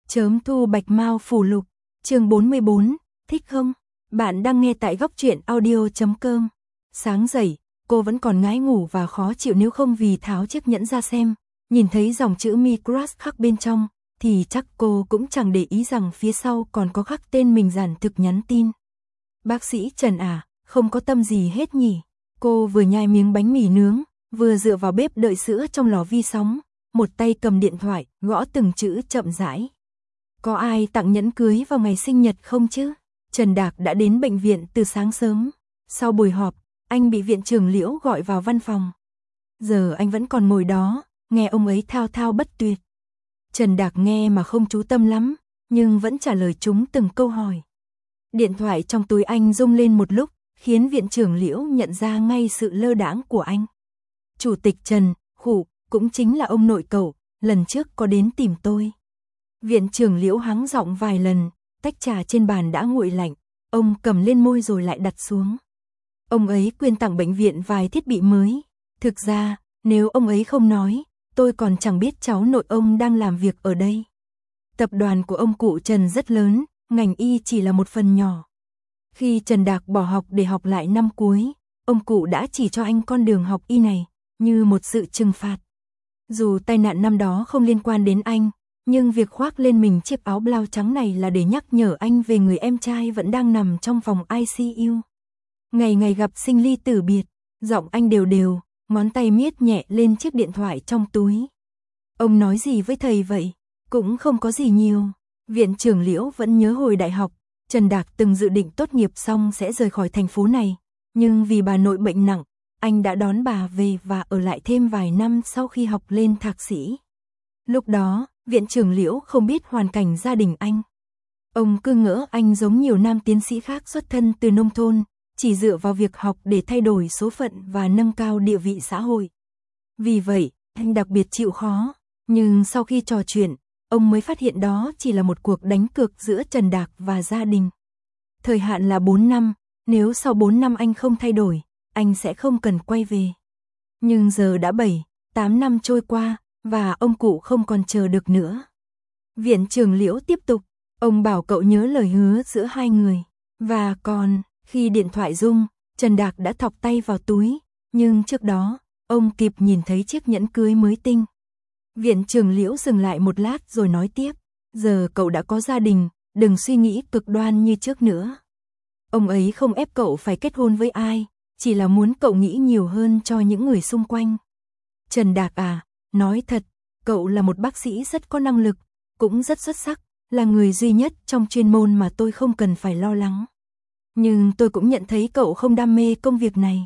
Chớm thu bạch mao phủ lục, chương 44, thích không? Bạn đang nghe tại góc truyện audio.com. Sáng dậy, cô vẫn còn ngái ngủ và khó chịu, nếu không vì tháo chiếc nhẫn ra xem, nhìn thấy dòng chữ Mi Crush khắc bên trong, thì chắc cô cũng chẳng để ý rằng phía sau còn có khắc tên mình giản thực nhắn tin. Bác sĩ Trần à, không có tâm gì hết nhỉ? Cô vừa nhai miếng bánh mì nướng, vừa dựa vào bếp đợi sữa trong lò vi sóng, một tay cầm điện thoại, gõ từng chữ chậm rãi. Có ai tặng nhẫn cưới vào ngày sinh nhật không chứ? Trần Đạc đã đến bệnh viện từ sáng sớm. Sau buổi họp, anh bị viện trưởng Liễu gọi vào văn phòng. Giờ anh vẫn còn ngồi đó, nghe ông ấy thao thao bất tuyệt. Trần Đạc nghe mà không chú tâm lắm, nhưng vẫn trả lời chúng từng câu hỏi. Điện thoại trong túi anh rung lên một lúc, khiến viện trưởng Liễu nhận ra ngay sự lơ đãng của anh. Chủ tịch Trần, cũng chính là ông nội cậu, lần trước có đến tìm tôi. Viện trưởng Liễu hắng giọng vài lần, tách trà trên bàn đã nguội lạnh, ông cầm lên môi rồi lại đặt xuống. Ông ấy quyên tặng bệnh viện vài thiết bị mới. Thực ra, nếu ông ấy không nói, tôi còn chẳng biết cháu nội ông đang làm việc ở đây. Tập đoàn của ông cụ Trần rất lớn, ngành y chỉ là một phần nhỏ. Khi Trần Đạc bỏ học để học lại năm cuối, ông cụ đã chỉ cho anh con đường học y này, như một sự trừng phạt. Dù tai nạn năm đó không liên quan đến anh, nhưng việc khoác lên mình chiếc áo blau trắng này là để nhắc nhở anh về người em trai vẫn đang nằm trong phòng ICU. Ngày ngày gặp sinh ly tử biệt, giọng anh đều đều, ngón tay miết nhẹ lên chiếc điện thoại trong túi. Ông nói gì với thầy vậy? Cũng không có gì nhiều. Viện trưởng Liễu vẫn nhớ hồi đại học, Trần Đạc từng dự định tốt nghiệp xong sẽ rời khỏi thành phố này, nhưng vì bà nội bệnh nặng, anh đã đón bà về và ở lại thêm vài năm sau khi học lên thạc sĩ. Lúc đó, viện trưởng Liễu không biết hoàn cảnh gia đình anh. Ông cứ ngỡ anh giống nhiều nam tiến sĩ khác xuất thân từ nông thôn, chỉ dựa vào việc học để thay đổi số phận và nâng cao địa vị xã hội. Vì vậy, anh đặc biệt chịu khó, nhưng sau khi trò chuyện, ông mới phát hiện đó chỉ là một cuộc đánh cược giữa Trần Đạc và gia đình. Thời hạn là 4 năm, nếu sau 4 năm anh không thay đổi, anh sẽ không cần quay về. Nhưng giờ đã 7-8 năm trôi qua, và ông cụ không còn chờ được nữa. Viện trưởng Liễu tiếp tục, ông bảo cậu nhớ lời hứa giữa hai người. Và còn, khi điện thoại rung, Trần Đạc đã thọc tay vào túi, nhưng trước đó, ông kịp nhìn thấy chiếc nhẫn cưới mới tinh. Viện trưởng Liễu dừng lại một lát rồi nói tiếp, giờ cậu đã có gia đình, đừng suy nghĩ cực đoan như trước nữa. Ông ấy không ép cậu phải kết hôn với ai, chỉ là muốn cậu nghĩ nhiều hơn cho những người xung quanh. Trần Đạc à, nói thật, cậu là một bác sĩ rất có năng lực, cũng rất xuất sắc, là người duy nhất trong chuyên môn mà tôi không cần phải lo lắng. Nhưng tôi cũng nhận thấy cậu không đam mê công việc này.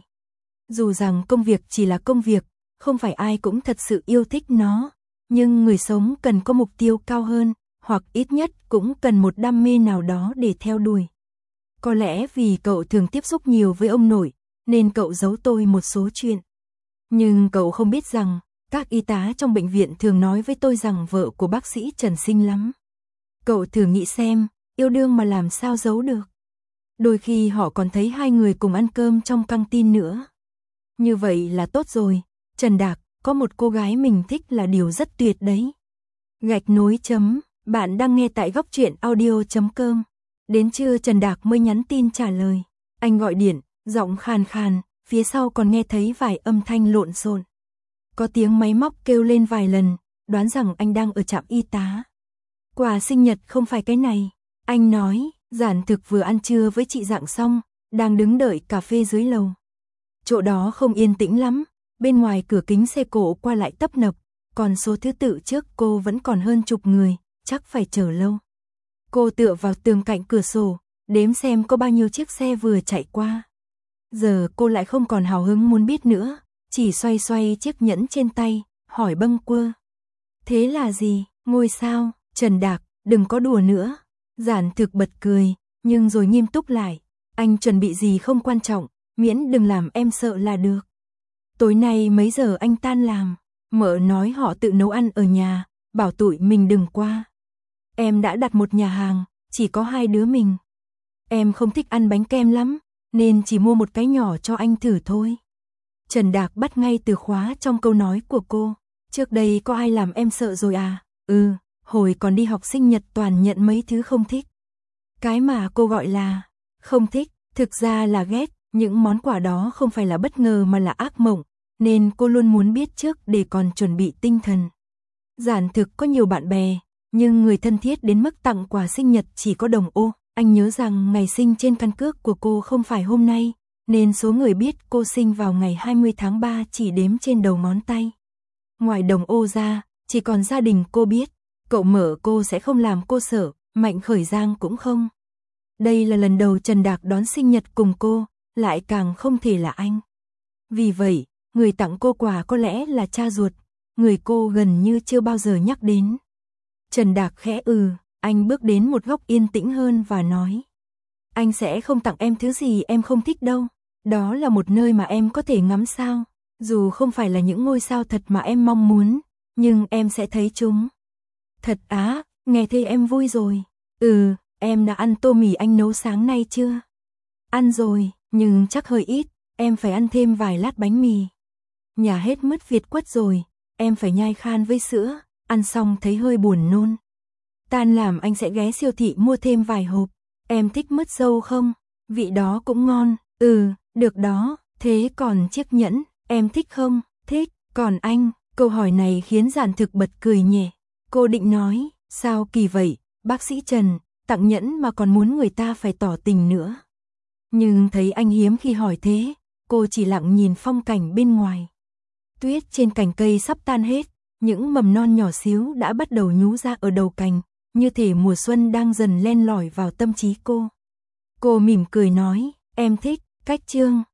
Dù rằng công việc chỉ là công việc, không phải ai cũng thật sự yêu thích nó, nhưng người sống cần có mục tiêu cao hơn, hoặc ít nhất cũng cần một đam mê nào đó để theo đuổi. Có lẽ vì cậu thường tiếp xúc nhiều với ông nội, nên cậu giấu tôi một số chuyện. Nhưng cậu không biết rằng, các y tá trong bệnh viện thường nói với tôi rằng vợ của bác sĩ Trần xinh lắm. Cậu thử nghĩ xem, yêu đương mà làm sao giấu được. Đôi khi họ còn thấy hai người cùng ăn cơm trong căng tin nữa. Như vậy là tốt rồi, Trần Đạc, có một cô gái mình thích là điều rất tuyệt đấy. Gạch nối chấm, bạn đang nghe tại góc truyện audio.com. Đến trưa Trần Đạc mới nhắn tin trả lời. Anh gọi điện, giọng khàn khàn, phía sau còn nghe thấy vài âm thanh lộn xộn. Có tiếng máy móc kêu lên vài lần, đoán rằng anh đang ở trạm y tá. Quà sinh nhật không phải cái này, anh nói, giản thực vừa ăn trưa với chị Dạng xong, đang đứng đợi cà phê dưới lầu. Chỗ đó không yên tĩnh lắm, bên ngoài cửa kính xe cộ qua lại tấp nập, còn số thứ tự trước cô vẫn còn hơn chục người, chắc phải chờ lâu. Cô tựa vào tường cạnh cửa sổ, đếm xem có bao nhiêu chiếc xe vừa chạy qua. Giờ cô lại không còn hào hứng muốn biết nữa, chỉ xoay xoay chiếc nhẫn trên tay, hỏi bâng quơ. Thế là gì, ngôi sao? Trần Đạc, đừng có đùa nữa. Giản thực bật cười, nhưng rồi nghiêm túc lại. Anh chuẩn bị gì không quan trọng, miễn đừng làm em sợ là được. Tối nay mấy giờ anh tan làm? Mợ nói họ tự nấu ăn ở nhà, bảo tụi mình đừng qua. Em đã đặt một nhà hàng, chỉ có hai đứa mình. Em không thích ăn bánh kem lắm, nên chỉ mua một cái nhỏ cho anh thử thôi. Trần Đạc bắt ngay từ khóa trong câu nói của cô. Trước đây có ai làm em sợ rồi à? hồi còn đi học sinh nhật toàn nhận mấy thứ không thích. Cái mà cô gọi là không thích, thực ra là ghét, những món quà đó không phải là bất ngờ mà là ác mộng, nên cô luôn muốn biết trước để còn chuẩn bị tinh thần. Giản Thực có nhiều bạn bè, nhưng người thân thiết đến mức tặng quà sinh nhật chỉ có Đồng Ô. Anh nhớ rằng ngày sinh trên căn cước của cô không phải hôm nay, nên số người biết cô sinh vào ngày 20 tháng 3 chỉ đếm trên đầu ngón tay. Ngoài Đồng Ô ra, chỉ còn gia đình cô biết, cậu Mở cô sẽ không làm cô sợ, Mạnh Khởi Giang cũng không. Đây là lần đầu Trần Đạc đón sinh nhật cùng cô, lại càng không thể là anh. Vì vậy, người tặng cô quà có lẽ là cha ruột, người cô gần như chưa bao giờ nhắc đến. Trần Đạc khẽ anh bước đến một góc yên tĩnh hơn và nói. Anh sẽ không tặng em thứ gì em không thích đâu, đó là một nơi mà em có thể ngắm sao, dù không phải là những ngôi sao thật mà em mong muốn, nhưng em sẽ thấy chúng. Thật á, nghe thế em vui rồi. Em đã ăn tô mì anh nấu sáng nay chưa? Ăn rồi, nhưng chắc hơi ít, em phải ăn thêm vài lát bánh mì. Nhà hết mứt Việt Quất rồi, em phải nhai khan với sữa, ăn xong thấy hơi buồn nôn. Tan làm anh sẽ ghé siêu thị mua thêm vài hộp. Em thích mứt dâu không? Vị đó cũng ngon. Được đó, thế còn chiếc nhẫn, em thích không? Thích, còn anh? Câu hỏi này khiến Giản Thực bật cười nhẹ. Cô định nói, sao kỳ vậy, bác sĩ Trần, tặng nhẫn mà còn muốn người ta phải tỏ tình nữa. Nhưng thấy anh hiếm khi hỏi thế, cô chỉ lặng nhìn phong cảnh bên ngoài. Tuyết trên cành cây sắp tan hết, những mầm non nhỏ xíu đã bắt đầu nhú ra ở đầu cành, như thể mùa xuân đang dần len lỏi vào tâm trí cô. Cô mỉm cười nói, em thích, cách chương.